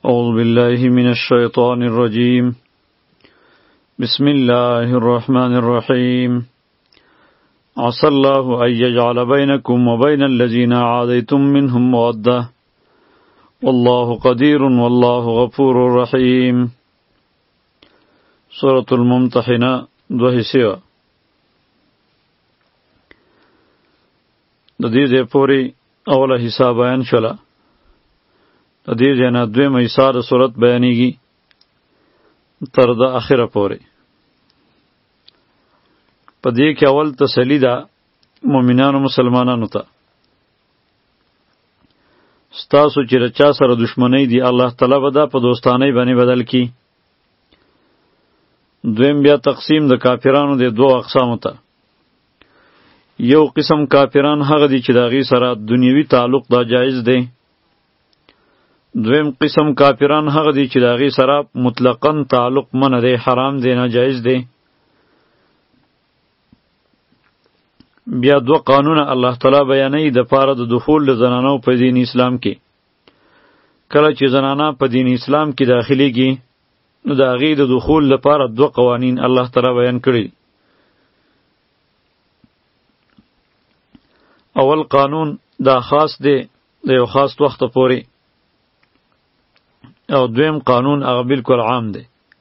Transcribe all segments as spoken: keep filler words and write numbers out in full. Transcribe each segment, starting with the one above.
أعوذ بالله من الشيطان الرجيم بسم الله الرحمن الرحيم عسى الله أن يجعل بينكم وبين الذين عاديتم منهم مودة والله قدير والله غفور رحيم سورة الممتحنة دو حصے د دې ځای پورې اوله حصہ بیان شوله. د دې ځای نه دویمه حصہ د صورت بیانېږي تر د اخره پورې. په دې کې اول تسلی ده مؤمنانو مسلمانانو ته، ستاسو چې د چا سره دشمنی دی الله تعالی به دا په دوستانۍ باندې بدل کی. دویم بیا تقسیم د کافرانو د دوه اقسامو ته. یو قسم کافران هغه دي چې د هغې سره دنیوي تعلق دا جایز دی. دویم قسم کافران هغه دي چې د هغې سره مطلقاً تعلق منع دی، حرام دی، ناجایز دی. بیا دوه قانونه الله تعالی بیانوي د پاره د دخول د زنانو په دین اسلام کې. کله چې زنانه په دین اسلام کې داخليږي نو د هغې د دخول لپاره دوه قوانین الله تعالی بیان کړي. اول قانون دا خاص دی د یو خاص وخت پورې، او دویم قانون هغه بالکل عام دی.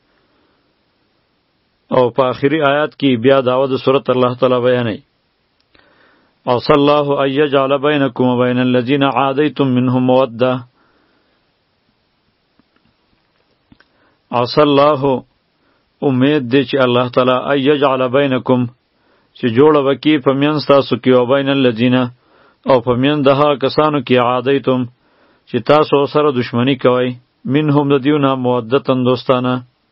او په آخري آیات کې بیا دعوه د صورت الله تعالی بیانوي عسى الله ان يجعل بينكم وبين الذين عاديتم منهم موده. عسى الله امید دی چې الله تعالی ان يجعل بينكم چې جوړه وکي په میانځ تاسو کې او بین الذین او په میانځ د هغه کسانو کې عادیتم چې تاسو سره دشمنی کوئ منهم د دیونه مودتن دوستانه.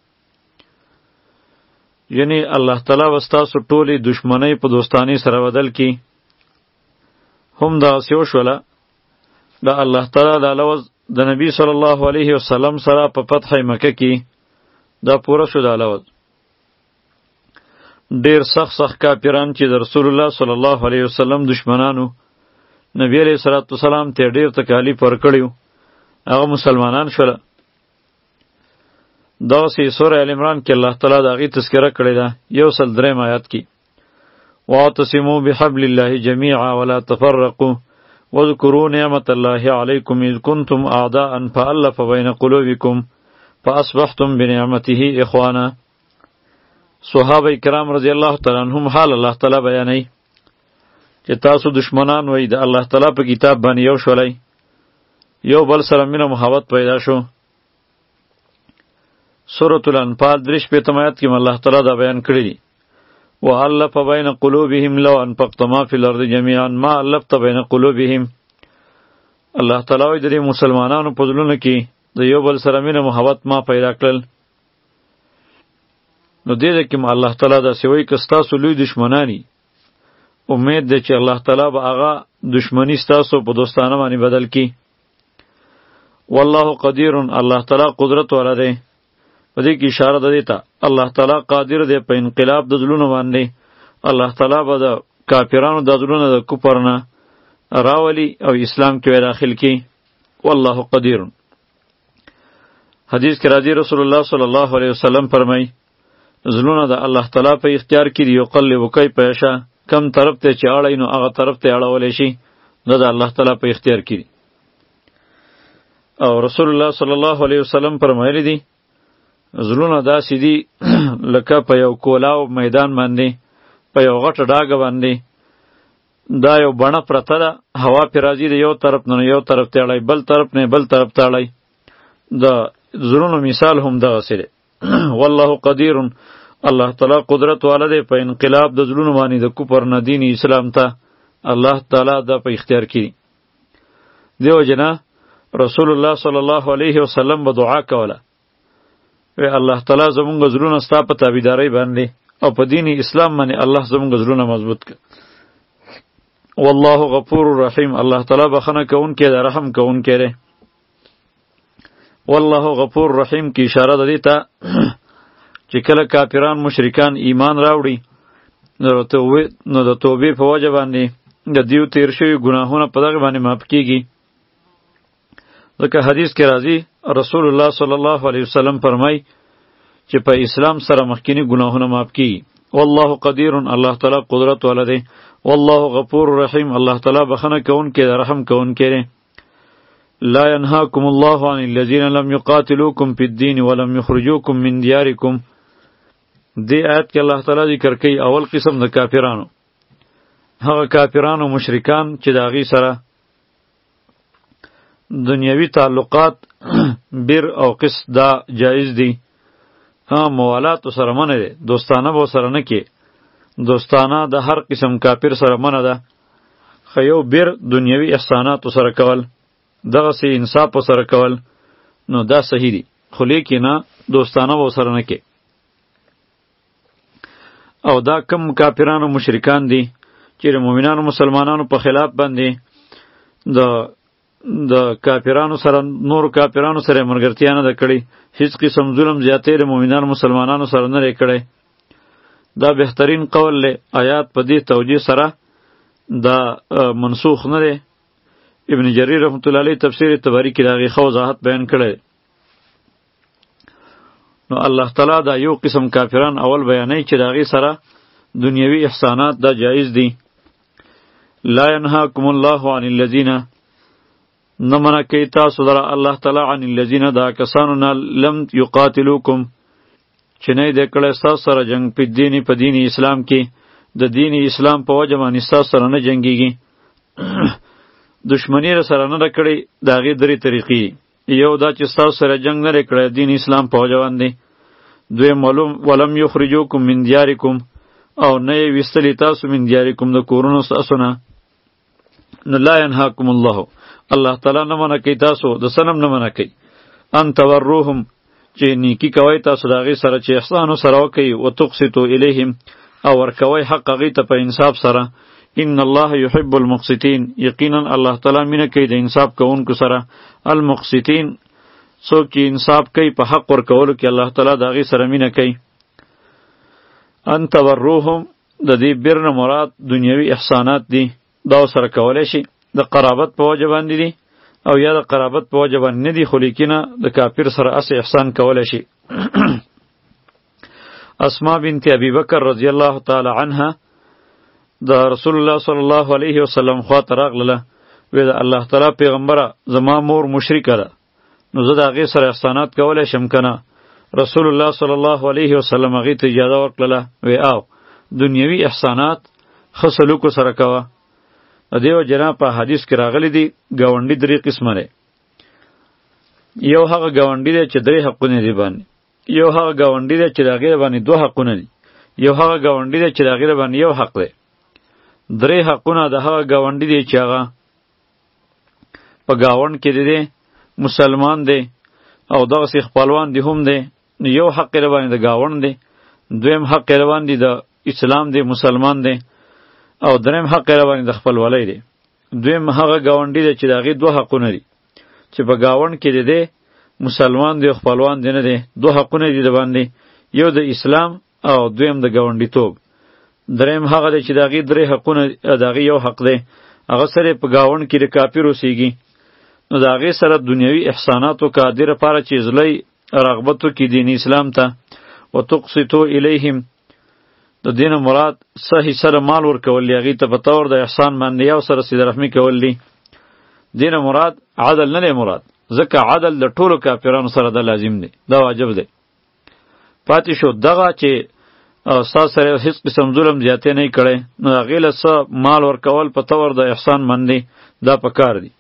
یعنی الله تعالی وستاسو ټولې دشمنی په دوستانی سره بدل کی. هم دا سیو شوله د الله تعالی د لوز د نبی صلی الله علیه وسلم سره په فتح مکه کې دا پوره شو. د لوز ډیر سخت سخت کافران چې د رسول الله صلی الله علیه وسلم دشمنانو نبی علیه الصلاۃ والسلام ته ډیر تکالیف ورکړیو، هغه مسلمانان شوله. داسې سوره ال عمران کې الله تعالی د هغې تذکره کړې ده یو سل دریم آیات کې واعتصموا بحبل الله جميعا ولا تفرقوا واذكروا نعمة الله عليكم إذ كنتم أعداء فألف بين قلوبكم فأصبحتم بنعمته إخوانا. صحابه کرام رضی الله تعالی عنهم حال الله تعالی بیانوي چې تاسو دشمنان وئ د الله تعالی په کتاب باندې یو شولئ، یو بل سره مینه محبت پیدا شو. سورة الانفال درې شپېتم آیات کې الله تعالی دا بیان کړی دی وَأَلَّفَ بَيْنَ قُلُوبِهِمْ لَوْ أَنفَقْتَ مَا فِي الْأَرْضِ جَمِيعًا مَا أَلَّفْتَ بَيْنَ قُلُوبِهِمْ. الله تعالی وایي د دې مسلمانانو په زړونو کې د یو بل سره مینه محبت ما پیدا کړل. نو دې ده کې الله تعالی داسې وایي که ستاسو لوی دشمنانی امید ده چې الله تعالی به هغه دشمني ستاسو په دوستانه باندې بدل کی. والله قدیر، الله تعالی قدرت والا دی. په دې کې اشاره ده دیتا الله تعالی قادر دی په انقلاب د زړونو باندې. الله تعالی به د کافرانو د زړونو د کفر نه راولي او اسلام کې داخل کی. والله قدیر. حدیث کې راځي رسول الله صلی الله علیه وسلم فرمایي زړونه د الله تعالی په اختیار کې دی، یقلب کیف یشاء، کم طرف ته چې اړی نو هغه طرف ته اړولی شي، دا د الله تعالی په اختیار کې دی. او رسول الله صلی الله علیه وسلم فرمایلی دی زړونه داسې دي لکه په یو کولاو میدان باندې په یو غټه ډاګه باندې دا یو بڼه پرته ده، هوا پرې راځي د یو طرف نه یو طرف ته اړی، بل طرف نه بل طرف ته اړی. د زړونو مثال هم دغسې دی. والله قدیر، الله تعالی قدرت والا دی په انقلاب د زړونو باندې د کفر نه دین اسلام ته. الله تعالی دا په اختیار کړي. دیو جنا رسول الله صلی الله علیه وسلم به دعا کوله وی الله تعالی زمونږ زړونه ستا په تابعدارۍ باندې او په دین اسلام باندې الله زمونږ زړونه مضبوط کړه. والله غفور رحیم، الله تعالی بخنه کوونکی دی، رحم کوونکی دی. والله غفور رحیم کی اشاره ده دیتا چې کله کافران مشرکان ایمان راوړي نو د توبې په وجه باندې د دیو تیر شوي ګناهونه په دغه باندې معاف کیږي. ځکه حدیث کې راځي رسول الله صلی الله علیه وسلم فرمای چې په اسلام سره مخکینی ګناهونه معاف کی. والله قدیر، الله تعالی قدرت والا دی. والله غفور رحیم، الله تعالی بخنه کوونکی دی، رحم کوونکی دی. لا ينهاكم الله عن الذين لم يقاتلوكم في الدين ولم يخرجوكم من دياركم. دی آیت کې الله تعالی ذکر کوي اول قسم د کافرانو، هغه کافرانو مشرکان چې د هغې سره دنیوي تعلقات بیر او قسط دا جایز دی. ها موالات سره منه دی، دوستانه به سره نه کې، دوستانه د هر قسم کافر سره منه ده. خو یو بیر دنیوي احسانات سره کول، دغسې انصاف سره کول، نو دا صحیح دی. خو لیکن نه دوستانه به سره نه کې. او دا کم کافرانو مشرکان دي چې د مؤمنانو مسلمانانو په خلاف باندې د د کافرانو سره نور کافرانو سره مرګرتیا نه ده کړې، هیڅ قسم ظلم زیاتې د مؤمنانو مسلمانانو سره نه دی کړی. دا بهترین قول دی. آیات په دې توجیه سره دا منسوخ نه دی. ابن جریر رحمت الله علیه تفسیر طبری کې د هغې ښه وضاحت بیان کړی. نو الله تعالی دا یو قسم کافران اول بیانوي چې د هغې سره دنیوي احسانات دا جایز دي. لا ینهاکم الله عن الذین، نه منع کوي تاسو لره الله تعالی عن الذین دا کسانو نه لم یقاتلوکم چې نه یې دی کړی ستاسو سره جنګ په دین په دین اسلام کې، د دین اسلام په وجه باندې ستاسو سره نه جنګیږي. دشمنی را سره نه ده کړې. د هغې درې طریقې دي. یو دا چې ستاسو سره جنګ نه دی کړی دین اسلام په وجه باندې. دویم معلوم ولم یخرجوکم من دیارکم، او نه یې ویستلی تاسو من دیارکم د کورونو ستاسو نه. نو لا ینهاکم الله، الله تعالی نه منع کوي تاسو د صنم نه منع کوي. ان توروهم، چې نیکی کوئ تاسو د هغې سره، چې احسانو سره وکئ. وتقسطو الیهم، او ورکوئ حق هغې ته په انصاف سره. ان الله يحب المقسطین، یقینا الله تعالی مینه کوي د انصاف کوونکو سره. المقسطین څوک چې انصاف کوي په حق ورکولو کې، الله تعالی د هغې سره مینه کوي. ان توروهم، د دې بر نه مراد دنیوي احسانات دي. دا سره کولی شي د قرابت په وجه باندې دي، او یا د قرابت په وجه باندې نه دي، خو لیکنه د کافر سره اسې احسان کولی شي. اسما بنت ابي بکر رضی الله تعالی عنها د رسول الله صلی الله علیه وسلم خواته راغله، وی د الله تعالی پیغمبره زما مور مشرکه ده، نو زه د هغې سره احسانات کولی شم که نه؟ رسول الله صلی الله علیه وسلم هغې ته اجازه ورکړله، وی او دنیوي احسانات ښه سلوکو سره کوه. د دې وجې په حدیث کې راغلی دي ګاونډي درې قسمه دی. یو هغه ګاونډي دی چې درې حقونه دي باندې، یو هغه ګاونډي دی چې د هغې باندې دوه حقونه دي، یو هغه ګاونډي دی چې د هغې باندې یو حق دی. درې حقونه د هغه ګاونډي دی چې هغه په ګاونډ کې دی مسلمان دی او دغسې خپلوان دی هم دی، یو حق یې باندې د ګاونډ دی، دویم حق یې باندې د اسلام دی مسلمان دی، او دریم حق یې باندې د خپلوالۍ دی. دویم هغه ګاونډي دی چې د هغې دوه حقونه دي، چې په ګاونډ کې دی مسلمان دی او خپلوان دی نه دی، دوه حقونه دي د باندې، یو د اسلام او دویم د ګاونډیتوب. دریم هغه دی چې د هغې درې حقونه، د هغې یو حق دی، هغه سره په ګاونډ کې د کافر اوسیږي، نو د هغې سره دنیوي احسانات وکړه دې لپاره چې زړی رغبت وکړي دین اسلام ته. وتقسطو الیهم، د دې نه مراد څه حصه د مال ورکول دی هغې ته په طور د احسان باندې، یا سره صله رحمي کول دي. دې نه مراد عدل نه دی مراد، ځکه عدل د ټولو کافرانو سره دا لازم دی، دا واجب دی. پاتې شو دغه چې ستا سره هیڅ قسم ظلم زیاتې نه یې کړی، نو هغې له څه مال ورکول په طور د احسان باندې دا پکار دی.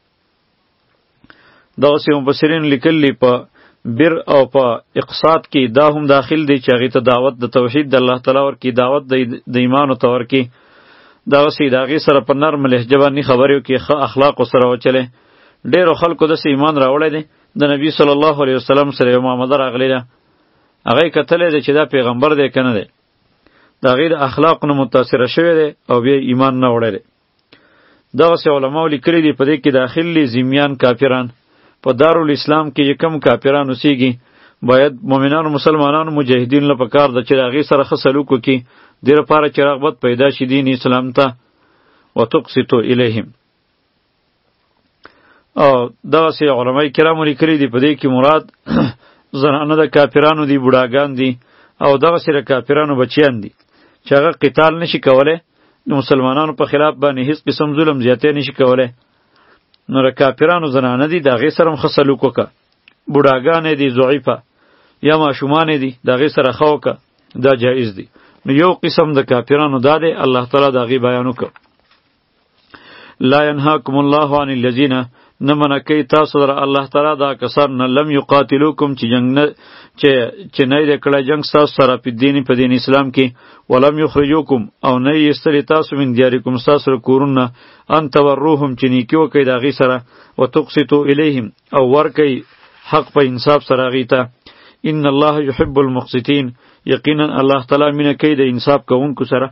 دغسې مفسرین لیکلي په بر او په اقساط کې دا هم داخل دی چې هغې ته دعوت د توحید د الله تعالی ورکړي، دعوت د ایمانو ته ورکړي. دغسې د هغې سره په نرم لهجه باندې خبرې وکړي، ښه اخلاقو سره وچلې. ډېرو خلکو داسې ایمان راوړی دی، د نبي صلی الله علیه وسلم سره یو معامله راغلی ده، هغه یې کتلی دی چې دا پیغمبر دی که نه دی، د هغې د اخلاقو نه متاثره شوی دی او بیا ایمان نه وړی دی. دغسې علماو لیکلي دي په دې کې داخل دي ذمیان کافران. په دارالاسلام کې چې کم کافران اوسیږي، باید مؤمنانو مسلمانانو مجاهدین له پکار ده چې د هغې سره ښه سلوک وکړي، دې لپاره چې رغبت پیدا شي دین اسلام ته. وتقسطو الیهم، او دغسې علمای کرامو لیکلي دي په دې کې مراد زنانه د کافرانو دي، بوډاګان دي او دغسې د کافرانو بچیان دي چې هغه قتال نشي کولی، د مسلمانانو په خلاف باندې هیڅ قسم ظلم زیاتی نشي کولی، نو د کافرانو زنانه دي د هغې سره هم ښه سلوک وکړه. بوډاګانې دي ضعیفه یا ماشومانې دي د هغې سره ښه وکړه، دا جایز دي. نو یو قسم د کافرانو دا دی الله تعالی د هغې بیان وکړ. لا ینهاکم الله عن الذین، نه منع کوي تاسو در الله تعالی دا کسان نه لم یقاتلوکم چې جنگ نه چې چې نه یې کړی جنگ ستاسو سره په دین په دین اسلام کې، ولم یخرجوکم او نه یې ایستلي تاسو من دیارکم ستاسو له کورونو ان تبروهم چې نیکي وکئ د هغې سره، وتقسطوا الیهم او ورکئ حق په انصاف سره هغې ته. ان الله یحب المقسطین، یقینا الله تعالی مینه کوي د انصاف کوونکو سره.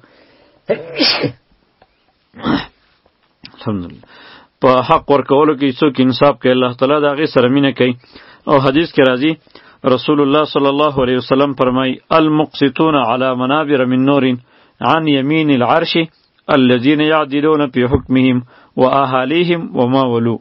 الحمدلله په حق ورکولو کې څوک انصاف کوي الله تعالی د هغې سره مینه کوي. او حدیث کې راځي رسول الله صلی الله علیه وسلم فرمای المقسطون علی منابر من نور عن یمین العرش الذین یعدلون فی حکمهم و اهالیهم و ما ولو.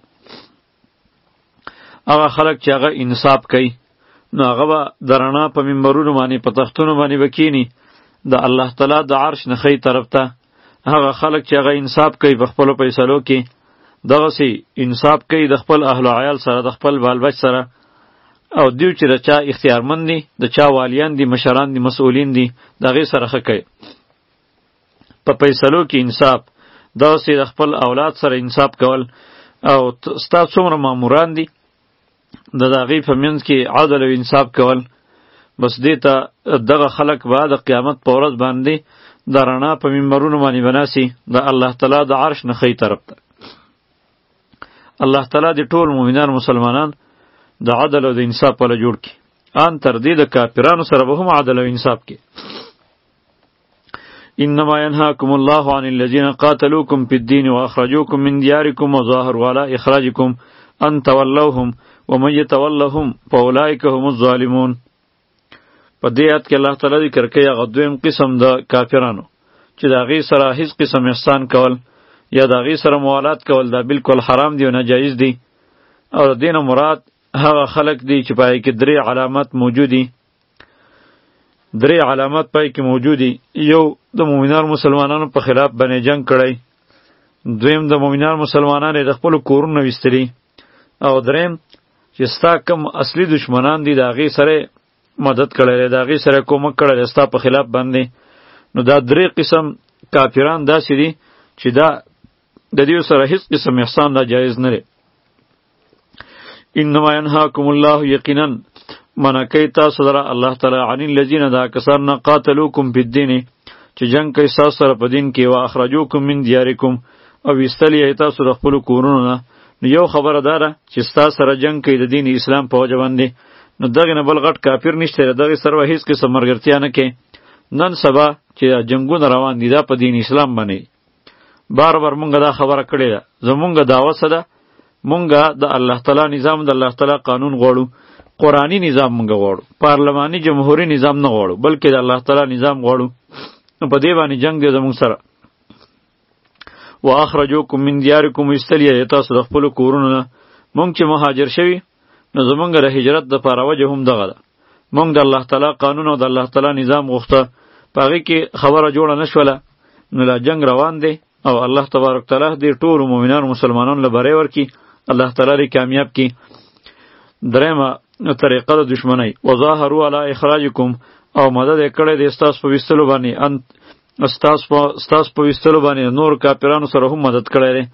هغه خلک چې هغه انصاف کوي نو هغه به د رڼا په منبرونو باندې په تختونو باندې به کیني د الله تعالی د عرش نه ښی طرف ته. هغه خلک چې هغه انصاف کوي په خپلو فیصلو کې، دغسې انصاف کوي د خپل اهل و عیال سره، د خپل بال بچ سره، او دیو چې د چا اختیارمند دي، د چا والیان دي، مشران دي، مسئولین دي، د هغې سره ښه کوي. په فیصلو کې انصاف، دغسې د خپل اولاد سره انصاف کول، او ستا څومره ماموران دي د هغې په منځ کې عدل او انصاف کول. بس دې ته دغه خلک به د قیامت په ورځ باندې د رڼا په منبرونو باندې بناسي د الله تعالی د عرش نه ښی طرف ته. الله تعالی د ټول مؤمنان مسلمانان د عدل او د انصاف په جوړ کړي، ان تر دې د کافرانو سره به هم عدل او انصاف کړي. انما ينهاكم الله عن الذين قاتلوكم في الدين واخرجوكم من دياركم وظاهروا على اخراجكم ان تولوهم ومن يتولهم فاولئك هم الظالمون. په دې آیت کې الله تعالی ذکر کوي هغه دویم قسم د کافرانو چې د هغې سره هیڅ قسم احسان کول یا د هغې سره موالات کول دا بالکل حرام دی او ناجایز دی. او د دې نه مراد هغه خلک دي چې په هغې کې درې علامات موجود دي. درې علامات په هغې کې موجود دي. یو د مؤمنانو مسلمانانو په خلاف باندې جنگ کړی، دویم د مؤمنانو مسلمانانو د خپلو کورونو ویستلي، او دریم چې ستا کم اصلي دشمنان دي د هغې سره مدد کړی دی، د هغې سره کومک کړی دی ستا په خلاف باندې. نو دا درې قسم کافران داسې دي چې دا د دې سره هیڅ قسم احسان دا جایز نه دی. انما ینهاکم الله، یقینا منع کوي تاسو لره الله تعالی عن الذین دا کسان نه قاتلوکم فی الدین چې جنگ کوي ستاسو سره په دین کې، و اخرجوکم من دیارکم او ایستلی یې تاسو د خپلو کورونو نه. نو یو خبره دا ده چې ستاسو سره جنگ کوي د دین اسلام په وجه باندې، نو دغې نه بل غټ کافر نشته، دغې سره به هېڅ قسم ملګرتیا نه کوي. نن سبا چې جنګونه روان دي دا په دین اسلام باندې، بار بار مونږ دا خبره کړې ده، زمونږ دعوه څه ده؟ مونږ د الله تعالی نظام، د الله تعالی قانون غواړو، قرآنی نظام مونږ غواړو، پارلماني جمهوری نظام نه غواړو، بلکې د الله تعالی نظام غواړو. نو په دې باندې جنگ دی زمونږ سره. و اخرجوکم من دیارکم، ایستلی یې تاسو د خپلو کورونو نه. مونږ چې مهاجر شوي نو زمونږ د هجرت دپاره وجه هم دغه ده، مونږ د الله تعالی قانون او د الله تعالی نظام غوښته، په هغې کې خبره جوړه نه شوله، نو لا جنگ روان دی. او الله تبارک تعالی دې ټولو مؤمنانو مسلمانانو له بری ورکړي، الله تعالی دې کامیاب کړي. درېیمه طریقه د دشمنۍ، وظاهروا علی اخراجکم، او مدد یې کړی دی ستاسو په ویستلو باندې، ان ستاسو په ویستلو باندې نور کافرانو سره هم مدد کړی دی.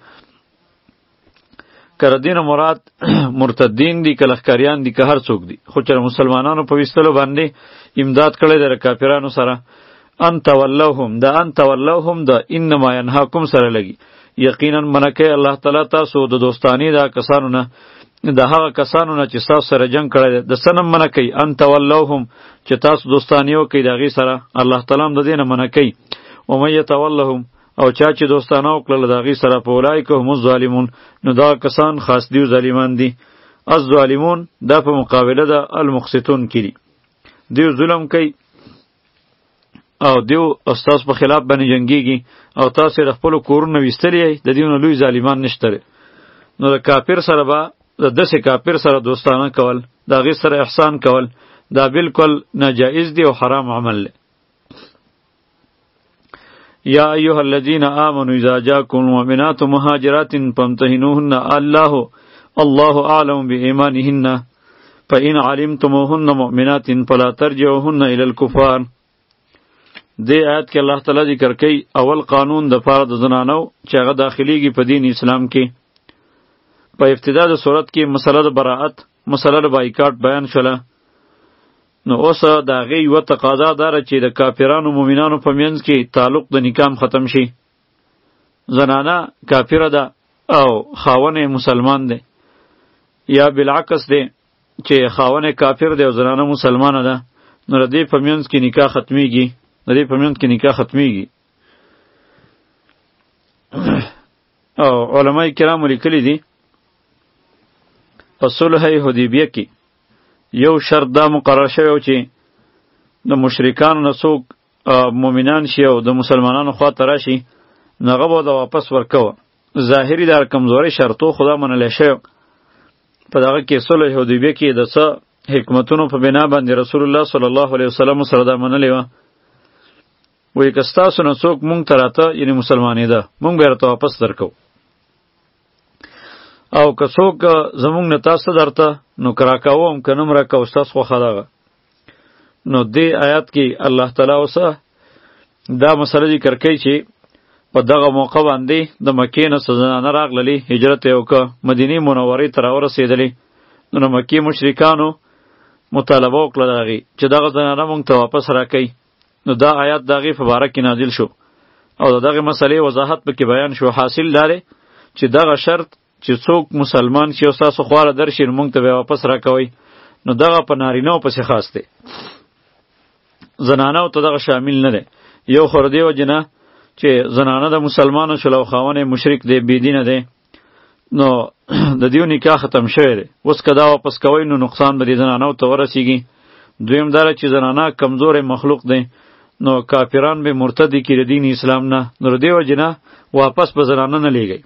که د دې نه مراد مرتدین دي، که لښکریان دي، که هر څوک دي، خو چې مسلمانانو په ویستلو باندې امداد کړی دی د کافرانو سره. ان تولوهم، دا ان تولوهم د انما ینهاکم سره لګي. یقینا منع کوي الله تعالی تاسو د دوستانې د کسانو نه، د هغه کسانو نه چې تاسو سره جنګ کړی دی، د څه نه منع کوي؟ ان تولوهم، چې تاسو دوستانې وکړئ د هغې سره، الله تعالی هم د دې نه منع کوي. ومن یتولهم، او چا چې دوستانه وکړله د هغې سره، په اولئک هم الظالمون، نو دغه کسان خاص دي ظالمان دي. الظالمون دا په مقابله د المقسطون کې دي، دیو ظلم کوي او دیو استاس په خلاف باندې جنگیږي، او تاسو د خپلو کورونو ویستلی یئ، د دې نه لوی ظالمان نشته. نو د کافر سره به د داسې کافر سره دوستانه کول، د هغې سره احسان کول، دا بالکل ناجایز دی او حرام عمل دی. یا ایها الذین آمنوا اذا جاءکم المؤمنات مهاجرات فامتحنوهن الله الله اعلم بایمانهن فإن علمتموهن مؤمنات فلا ترجعوهن إلى الكفار. دې آیت کې الله تعالی ذکر کوي اول قانون د پاره د زنانو چې هغه داخليږي په دین اسلام کې. په ابتدا د صورت کې مسله د براءت، مسله د بایکاټ بیان شوله. نو اوس د هغې یوه تقاضا داره چې د کافرانو مؤمنانو په منځ کې تعلق د نکام ختم شي. زنانه کافره ده او خاوند مسلمان دی، یا بالعکس دی چې خاوند کافر دی او زنانه مسلمانه ده، نو د دې په منځ کې نکاح ختمیږي، د دې په منځ کې نکاح ختمیږي. او علماء کرام لیکلي دي په صلح حدیبیه کې یو شرط دا مقرر شوی و چې د مشرکانو نه څوک مؤمنان شي او د مسلمانانو خواته راشي نو هغه به د واپس ورکوه. ظاهري دا کمزوري شرطو خدا منلی شوی. په دغه کې صلح حدیبیه کې د څه حکمتونو په بنا باندې رسول الله صلی الله علیه وسلم سره دا منلې وه. وایي که ستاسو نه څوک مونږ ته راته یعنې مسلمانېده مونږ به یې راته واپس درکو، او که څوک زمونږ نه تاسو درته نو که راکوم که نه م راکوو ستاسو خوښه دغه. نو دې آیات کې الله تعالی اوسه دا مسله ذکر کوي چې په دغه موقع باندې د مکې نه څه زنانه راغللې، هجرت یې وکړه، مدینې منورې ته راورسېدلې. نو د مکې مشرکانو مطالبه وکړه د هغې چې دغه زنانه مونږ ته واپس راکوئ. نو دا آیات د هغې په باره کې نازل شو او د دغې مسلې وضاحت پکې بیان شو. حاصل دا دی چې دغه شرط چې څوک مسلمان شي او ستاسو خواله درشي نو مونږ ته به واپس راکوئ، نو دغه په نارینهو پسې خاص دی، زنانو ته دغه شامل نه دی. یو خو د دې وجې نه چې زنانه د مسلمانو شول او خاوند مشرک دی، بېدینه دی، نو د دیو نکاح ختم شوی دی. اوس که دا واپس کوئ نو نقصان به دې زنانو ته ورسیږي. دویم دا چې زنانه کمزوری مخلوق دی، نو کافران به مرتدی کړي دین اسلام نه، نو د دې وجې نه واپس به زنانه نه لیږئ.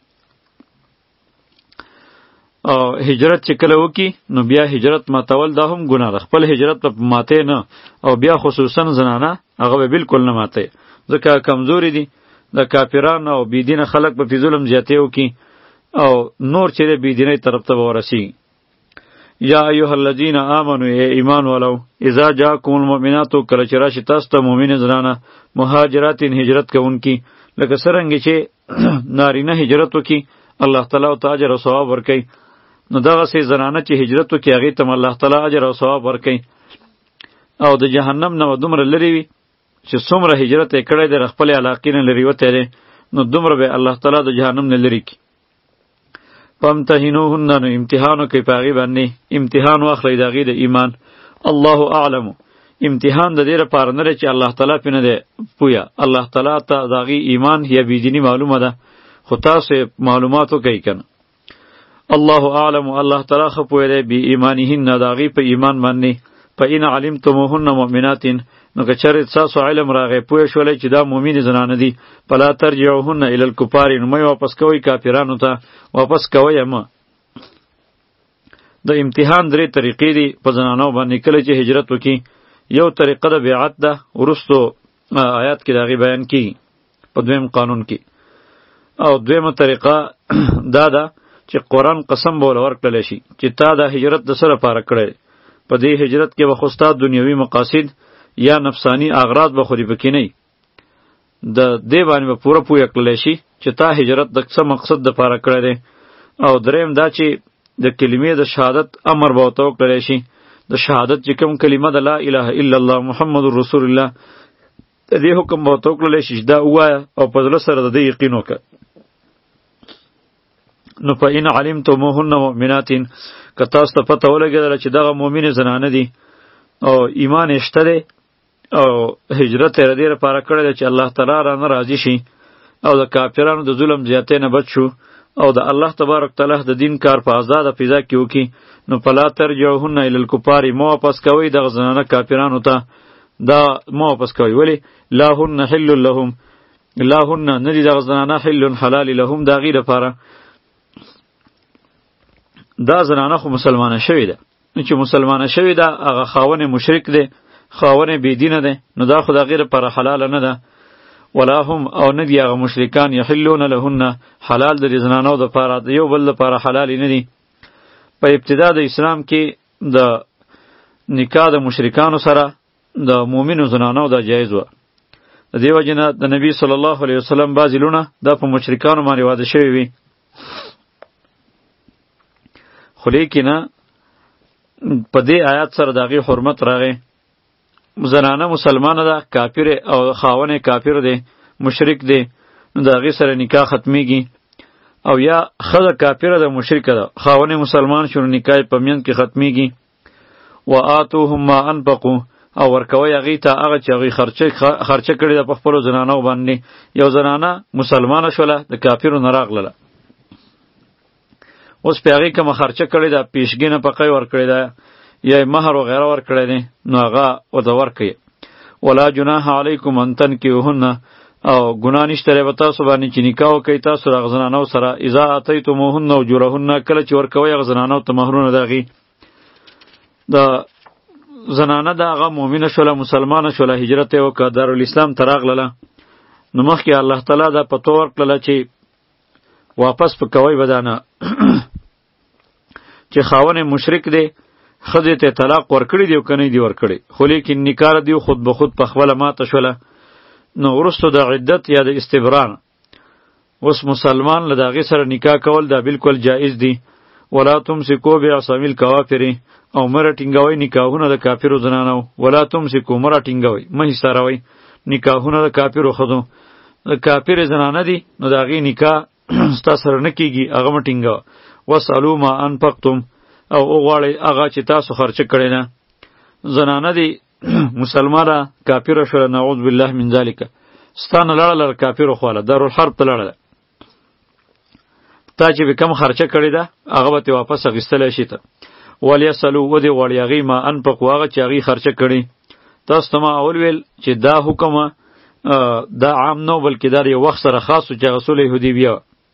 او هجرت چې کله وکي نو بیا هجرت ماتول دا هم ګناه ده. خپل هجرت په ماتې نه، او بیا خصوصا زنانه هغه به بالکل نه ماتې، ځکه کمزوري دي. د کافرانو او بېدینه خلک به پې ظلم زیاتې وکړي او نور چې د بېدینۍ طرف ته به ورسېږي. یا ایها الذین آمنوا ای ایمان ولو اذا جاءکم المؤمنات کله چې راشي تاسو ته مؤمنې زنانه مهاجرات هجرت کوونکي، لکه څرنګه چې نارینه هجرت وکړي الله تعالی ورته اجر او ثواب ورکوي، نو دغسې زنانه چې هجرت وکړي هغې ته الله تعالی اجر او ثواب ورکوي. او د جهنم نه به دومره لرې وي چې څومره هجرت یې کړی دی د خپلې علاقې نه لرې وتی دی، نو دومره به الله تعالی د جهنم نه لرې کړي. فامتحنوهن، نو امتحان وکړئ په هغې باندې، امتحان واخلئ د هغې د ایمان. الله اعلم، امتحان د دې لپاره نه دی چې الله تعالی پې نه دی پویه، الله تعالی ته د هغې ایمان یا بېدیني معلومه ده، خو تاسو معلومات وکئ که نه. الله اعلم، الله تعالی ښه پوهه دی بی ایمانهن، د هغې په ایمان باندې. فإن علمتموهن مؤمنات، نو که چېرې ستاسو علم راغی پوه شولی چې دا مؤمنې زنانه دي، فلا ترجعوهن الی الکفار، نو مه واپس کوئ کافرانو ته، واپس کوئ یې مه. د امتحان درې طریقې دي په زنانو باندې کله چې هجرت وکړي. یو طریقه د بیعت ده، وروستو آیات کې د هغې بیان کېږي په دویم قانون کې. او دویمه طریقه دا ده چې قرآن قسم به ورله ورکړلی شي چې تا دا هجرت د څه لپاره کړی، په دې هجرت کې به خو ستا دنیوي مقاصد یا نفسانی اغراض به خو دې پکې نه وي، د دې باندې به پوره پوهه کړلی شي چې تا هجرت د څه مقصد دپاره کړی دی. او دریم دا چې د کلمې د شهادت امر به ورته وکړلی شي، د شهادت چې کوم کلمه د لا اله الا الله محمد رسول الله، د دې حکم به ورته وکړلی شي چې دا ووایه او په زړه سره د دې یقین وکړه. نو په ان علمتموهن مؤمنات، که تاسو ته پته ولګېدله چې دغه مؤمنې زنانه دي او ایمان یې شته دی او هجرت یې د دې لپاره کړی دی چې الله تعالی رانه راضي شي او د کافرانو د ظلم زیاتۍ نه بچ شو او د الله تبارک تعالی د دین کار په آزاده فضا کې وکړي، نو فلا ترجعوهن الی الکفار، مه واپس کوئ دغه زنانه کافرانو ته، دا مه واپس کوئ. ولې؟ لا هن حل لهم، لا هن نه دي دغه زنانه حل حلال لهم د هغې لپاره، دا زنانه خو مسلمانه شوې ده. نو چې مسلمانه شوې ده هغه خاون مشرک دی، خاون بېدینه دی، نو دا خو د هغې لپاره حلاله نه ده. ولا هم او نه دي هغه مشرکان یحلون لهن حلال د دې زنانو دپاره، د یو بل دپاره حلالې نه دي. په ابتدا د اسلام کې د نکاح د مشرکانو سره د مؤمنو زنانو دا جایز وه. د دې وجې نه د نبي صلی الله علیه وسلم بعضې لونه دا په مشرکانو باندې واده شوي وي. خو لیکنه په دې آیات سره د هغې حرمت راغی. زنانه مسلمانه ده، کافر او خاون کافر دی، مشرک دی، نو د هغې سره نکاح ختمیږي. او یا ښځه کافره ده، مشرکه ده، خاون مسلمان شو، نو نکاح په منځ کې ختمیږي. و آتوهم ما انفقوا او ورکوی هغې ته هغه چې هغوی خرچه کړې ده په خپلو زنانو باندې. یو زنانه مسلمانه شوله، د کافرو نه راغلله، اوس پې هغې کومه خرچه کړې ده، پیشګي نفقه یې ورکړې ده یا مهر وغیره ورکړی دی، نو هغه ورته ورکوي. ولا جناح علیکم ان تنکحوهن او ګناه نشته دی په تاسو باندې چې نکاح وکئ تاسو د هغه زنانو سره. اذا اتیتموهن اجورهن کله چې ورکوئ هغه زنانو ته مهرونه د هغې. د زنانه د هغه مؤمنه شوله، مسلمانه شوله، هجرت یې وکړه، دارالاسلام ته راغلله، نو مخکې الله تعالی دا پتو ورکړله چې واپس په کوئ به دا نه چې خاون مشرک دی ښځې ته طلاق ورکړی دی او که نه دی ورکړی، خو لیکن نکاح دی خود به خود په خپله ماته شوله. نو وروستو د عدت یا د استبران اوس مسلمان له د هغې سره نکاح کول دا بالکل جایز دی. ولا تمسکو بعصم الکوافر او مه راټینګوئ نکاحونه د کافرو زنانو. ولا تمسکو مه راټینګوئ، مه حصاروئ نکاحونه د کافرو ښځو. د کافرې زنانه دي نو د هغې نکاح ستا سره نه کېږي، هغه مه ټینګوه. واسألو ما انفقتم او وغواړئ هغه چې تاسو خرچه کړی ده. زنانه دي مسلمانه کافره شوله، نعوذ بالله من ذلک، ستا نه لاړله کافرو خواله، دارالحرب ته لاړله، تا چې به کم خرچه کړې ده هغه به ترې واپس اخیستلی شي ته. ولیسألو ودې غواړي هغې ما انفقو هغه چې هغې خرچه کړي. تاسو ته ما اول ویل چې دا حکم دا عام نو بلکې دا یو وخت سره خاص و چې هغه صلح حدیبیه.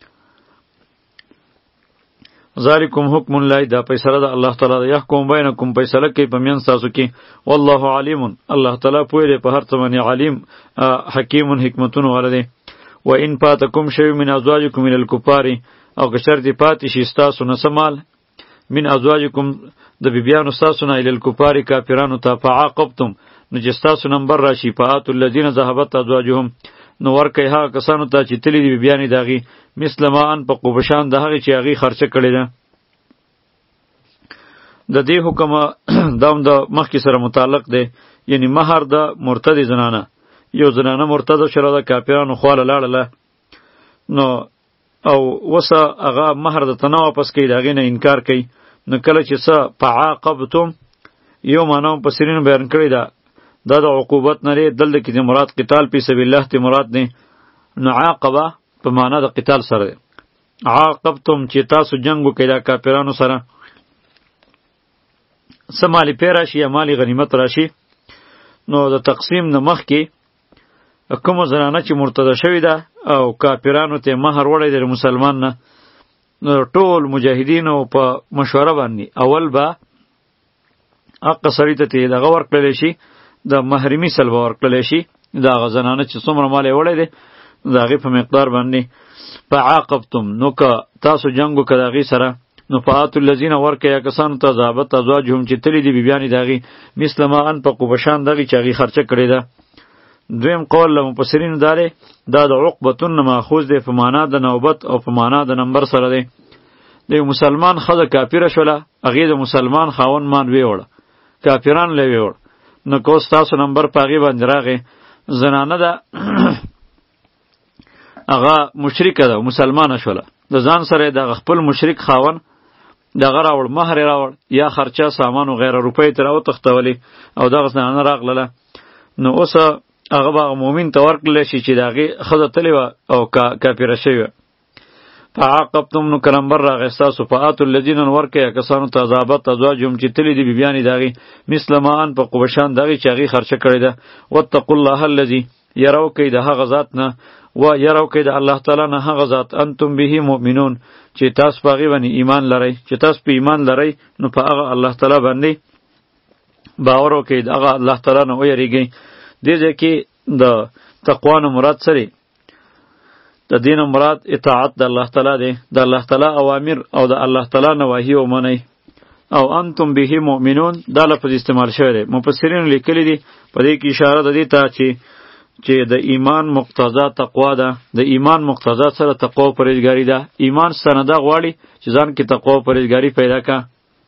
ذالکم حکم الله، دا فیصله ده الله تعالی ده، یحکم بینکم، فیصله کوي په منځ تاسو کې. والله علیم، الله تعالی پوه دی په هر څه باندې، علیم حکیم حکمتونو والا دی. و ان فاتکم شیء من ازواجکم من الکفار او که شرط پاتې شي ستاسو نه څه مال من ازواجکم د بیبیانو ستاسو نه الی الکفار کافرانو ته، فعاقبتم نو چې ستاسو نمبر راشي، فآتوا الذین ذهبت ازواجهم نو ورکوئ هغه کسانو ته چې تللي دي بیبیانې د هغې، مثل ما انفقوا په شان د هغې چې هغې خرچه کړې ده. د دې حکم دا هم د مخکې سره متعلق دی، یعنی مهر د مرتد زنانه، یو زنانه مرتده شوله د کافرانو خواله لاړله، نو او وسه هغه مهر درته نه واپس کوي، د هغې نه انکار کوي، نو کله چې څه فعاقبتم یو معنا هم مفسرینو بیان کړې ده، دا د عقوبت نه دی، دلته کې د مراد قتال فی سبیل الله ته مراد دی. نو عاقبه په معنا د قتال سره دی. عاقبتم چې تاسو جنګ وکړئ د کافرانو سره، څه مالی پی راشي یا مالی غنیمت راشي، نو د تقسیم نه مخکې کومه زنانه چې مرتده شوې ده او کافرانو ته مهر وړی دی مسلمان نه، نو ټول مجاهدینو په مشوره باندې اول به حق سړي ته دغه ورکړلی شي، د محرمي سل به ورکړلی شي، د هغه زنانه چې څومره مال یې وړی دی د هغې په مقدار باندې. فعاقبتم نو که تاسو جنګ وکړه د هغې سره، نو فآتوا الذین ورکړئ هغه کسانو ته ذهبت ازواجهم چې تللي دي بیبیانې د هغې، مثل ما انفقوا په شان د هغې چې هغې خرچه کړې ده. دویم قول له مفسرینو دا دی، دا د عقبتون نه ماخوذ دی، په معنا د نوبت او په معنا د نمبر سره دی. د یو مسلمان ښځه کافره شوله، هغې د مسلمان خاوند مان ویوړه، کافران له ویوړ، نو که اوس تاسو نمبر په هغې باندې راغې، زنانه ده هغه مشرکه ده مسلمانه شوله، د ځان سره د خپل مشرک خاوند دغه راوړ، مهر یې راوړ یا خرچه سامان و غیره روپۍ ترې راوتښتولې او دغه زنانه راغلله، نو اوس هغه به هغه مؤمن ته ورکړلی شي چې د هغې ښځه تلې وه او کافره شوې وه. فعاقبتم نو که نمبر راغی ستاسو، فآتوا الذین ورکړئ کسانو ته ذهبت ازواجهم چې تللي دي بیبیانې د هغې، مثل ما انفقوا په شان د هغې چې هغې خرچه کړې ده. واتقوا الله الذي یره وکئ د هغه ذات نه، و یرو کې د الله تعالی نه هغه ذات انتم به مؤمنون چې تاسو په هغې باندې ایمان لرئ، چې تاسو په ایمان لرئ نو په هغه الله تعالی باندې باور وکړئ، د هغه الله تعالی نه ویریږئ. دې ځای کې د تقوا نه مراد څه دی؟ د دې نه مراد اطاعت د الله تعالی دی، د الله تعالی اوامر او د الله تعالی نواهی ومنئ. او انتم به مؤمنون دا لفظ استعمال شوی دی. مفسرین لیکلی دي په دې کې اشاره ده دې ته چې چې د ایمان مقتضا تقوا ده، د ایمان مقتضا سره تقوا او پرهیزګاري ده. ایمان سنده غواړي چې ځان کې تقوا او پرهیزګاري پیدا کا.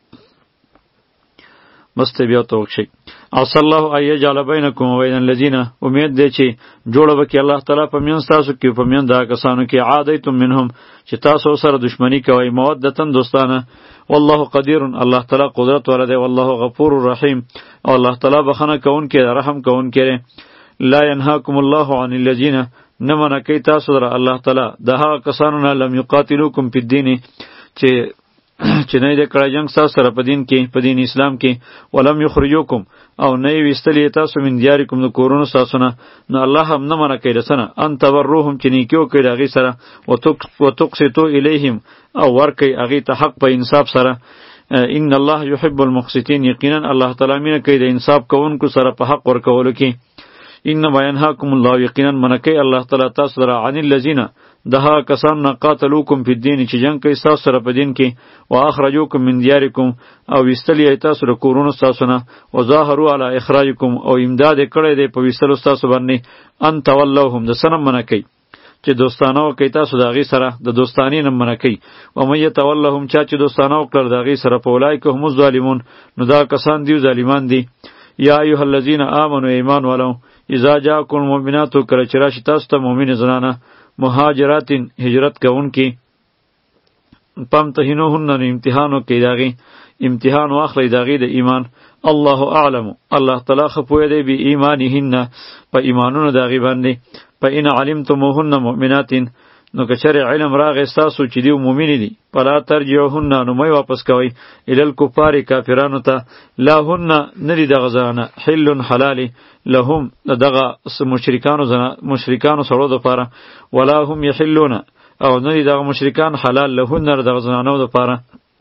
مست بیا توک شي. عسى الله ان يجعل بينكم وبين الذين، امید دی چې جوړه وکړي الله تعالی په میان تاسو کې په میان دا کسانو کې عادیتم منهم چې تاسو سره دشمنی کوي، مودتن دوستانه. والله قدیر، الله تعالی قدرت ولري. والله غفور رحیم، او الله تعالی بخنه کون کې رحم کون کې. لا ينهاكم الله عن الذين، نمنه کوي تاسو سره الله تعالی د هغه کسانو نه لم یقاتلوکم فی الدین چې چې نه دې کړه جنگ تاسو سره په دین کې، په دین اسلام کې. ولم یخرجوکم، او نه یې ویستلی تاسو من دیارکم د کورونو ستاسو نه. نو الله هم نه منع کوي رسنه ان تبروهم چې نیکي وکړئ د هغې سره، وتقسطوا الیهم، او ورکئ هغې ته حق په انصاف سره. ان الله یحب المقسطین، یقینا الله تعالی مینه کوي د انصاف کوونکو سره په حق ورکولو کې. انما ینهاکم الله، یقینا منع کوي الله تعالی تاسو سره عن الذین، د هغه کسان نه قاتلوکم فی الدین چې جنګ کوي ستاسو سره په دین کې، واخرجوکم من دیارکم، او ویستلی یې تاسو د کورونو ستاسو نه، وظاهروا علی اخراجکم، او امداد یې کړی دی په ویستلو ستاسو باندې. ان تولوهم، د څه نه منع کوي چې دوستانه وکړئ تاسو د هغې سره، د دوستانې نه منع کوي. ومن یتولهم، چا چې دوستانه وکړل د هغې سره، په اولئک هم الظالمون، نو دا کسان دي ظالمان دي. یا ایها الذین آمنوا، ایمان والو، اذا جاءکم المؤمنات، کله چې راشي تاسو ته مؤمنې زنانه، مهاجراتین، هجرت کوونکې، فامتحنوهن، امتحان وکړئ د هغې، امتحان واخلئ د هغې د ایمان. الله اعلم، الله تعالی ښه پوهه دی بی ایمانهن، په ایمانونو د هغې باندې. فإن علمتموهن مؤمنات، نو که چېرې علم راغی ستاسو چې دیو مؤمنې دي، فلا ترجعوهن، نو مه واپس کوئ الی الکفار، کافرانو ته. لا هن، نه دي دغه زنانه، حل حلالې، لهم، د دغه مشرکانو مشرکانو سړو دپاره، ولا هم یحلون، او نه دي دغه مشرکان حلال لهن، د دغه زنانو دپاره.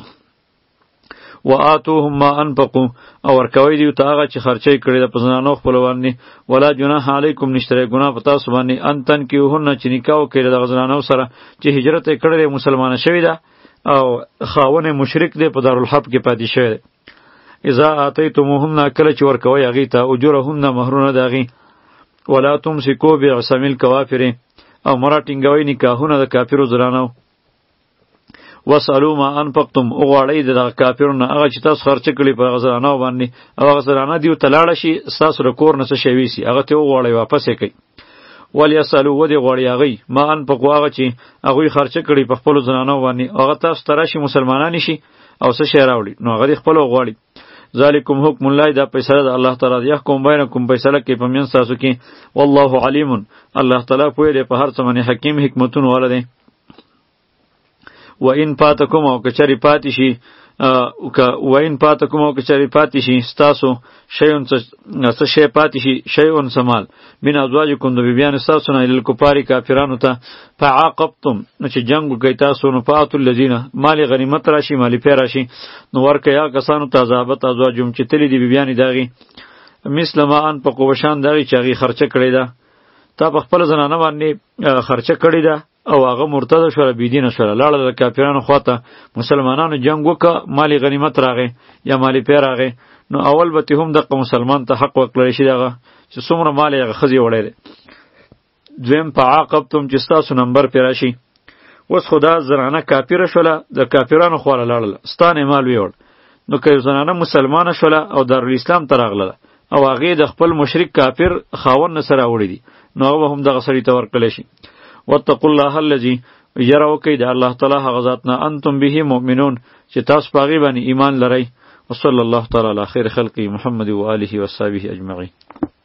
و آتوهم ما انفقوا، او ورکوی دیو ته هغه چې خرچه یې کړې ده په زنانو خپلو باندې. ولا جناح علیکم، نشته دی ګناه په تاسو باندې، ان تنکحوهن، چې نکاح وکړئ د دغه زنانو سره چې هجرت یې کړی دی، مسلمانه شوې ده، او خاوند یې مشرک دی، په دارالحرب کې پاتې شوی دی. اذا آتیتموهن، کله چې ورکوی هغې ته، اجورهن، مهرونه د هغې. ولا تمسکوا بعصم الکوافر، او مه راټینګوئ نکاحونه د کافرو زنانو. وسالو ما انفقتم، وغواړئ د دغه کافرو نه هغه چې تاسو خرچه کړي په هغه زنانو باندې، او هغه زنانه دیو ته لاړه شي ستاسو د کور نه څه شی ویسي، هغه ته وغواړئ واپس یې کړئ. ولیسالو، ودې غواړي هغوی ما انفقو، هغه چې هغوی خرچه کړي په خپلو زنانو باندې، هغه تاسو ته راشي مسلمانان شي او څه شی راوړي، نو هغه دې خپله وغواړي. ذالکم حکم الله، دا فیصله د الله تعالی دی. یحکم بینکم، فیصله کوي په منځ تاسو کې. والله علیم، الله تعالی پوه دی په هر څه باندې، حکیم، حکمتونه والا دی. و این پاتکم، او کچری پاتې شي، و این پاتکم، او کچری پاتې شي ستاسو شیون، څه شی پاتې شي، شیون سمال، من ازواجکم، د بیبیانو ستاسو نه، للکفار، کافرانو ته. فعاقبتم، نو چې جنګ وکړئ تاسو، نو فاتوا الذین، مال غنیمت راشي، مال پی راشي، نو ورکئ هغه کسانو ته عذابت ازواجهم چې تللی دي بیبیانې د هغې، مثل ما انفقوا، بشان د هغې چې هغې خرچه کړې ده. تا په خپله زنانه باندې خرچه کړې ده، او هغه مرتده شوله، بېدینه شوله، لاړه د کافرانو خواته، مسلمانانو جنګ وکړه، مال غنیمت راغی یا مال پی راغی، نو اول به هم دغه مسلمان ته حق ورکړی شي دغه چې څومره مال یې هغه ښځې وړی دی. دویم فعاقبتم، چې ستاسو نمبر پې راشي. اوس خو دا زنانه کافره شوله، د کافرانو خواله لاړله، ستا نه یې مال ویوړ، نو که یو زنانه مسلمانه شوله او دارالاسلام ته راغله، او هغې د خپل مشرک کافر خاوند نه سره راوړي دي، نو هغه به هم دغه سړي ته ورکړلی شي. واتقوا الله الذي، یره وکئ د الله تعالی هغه ذات نه، انتم به مؤمنون، چې تاسو په هغې باندې ایمان لرئ. وصلی الله تعالی علی خیر خلقه محمد و آله و صحبه اجمعین.